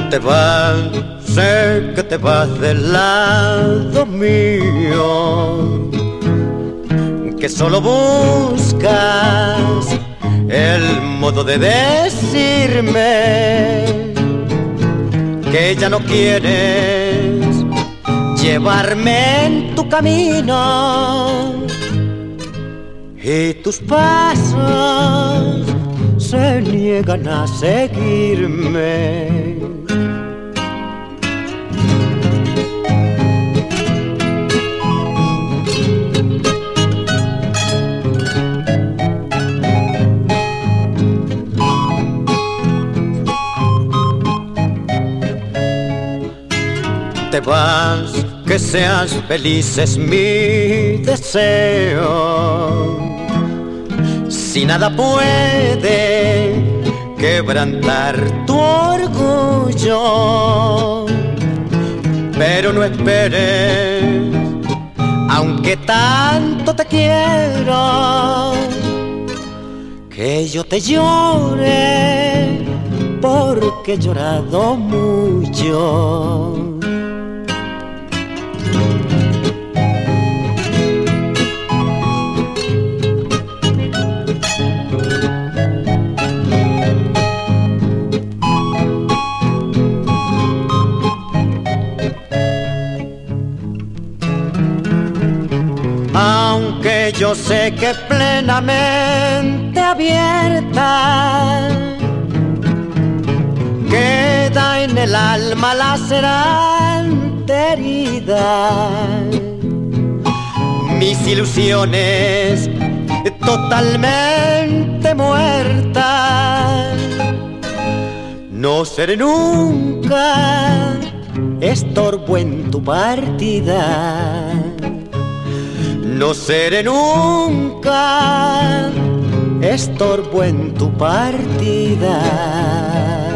Te vas, sé que te vas del lado mío, que solo buscas el modo de decirme que ya no quieres llevarme en tu camino y tus pasos se niegan a seguirme. Te vas, que seas feliz es mi deseo. Si nada puede quebrantar tu orgullo, pero no esperes, aunque tanto te quiero, que yo te llore, porque he llorado mucho. Aunque yo sé que plenamente abierta queda en el alma lacerante herida, mis ilusiones totalmente muertas, no seré nunca estorbo en tu partida. No seré nunca estorbo en tu partida.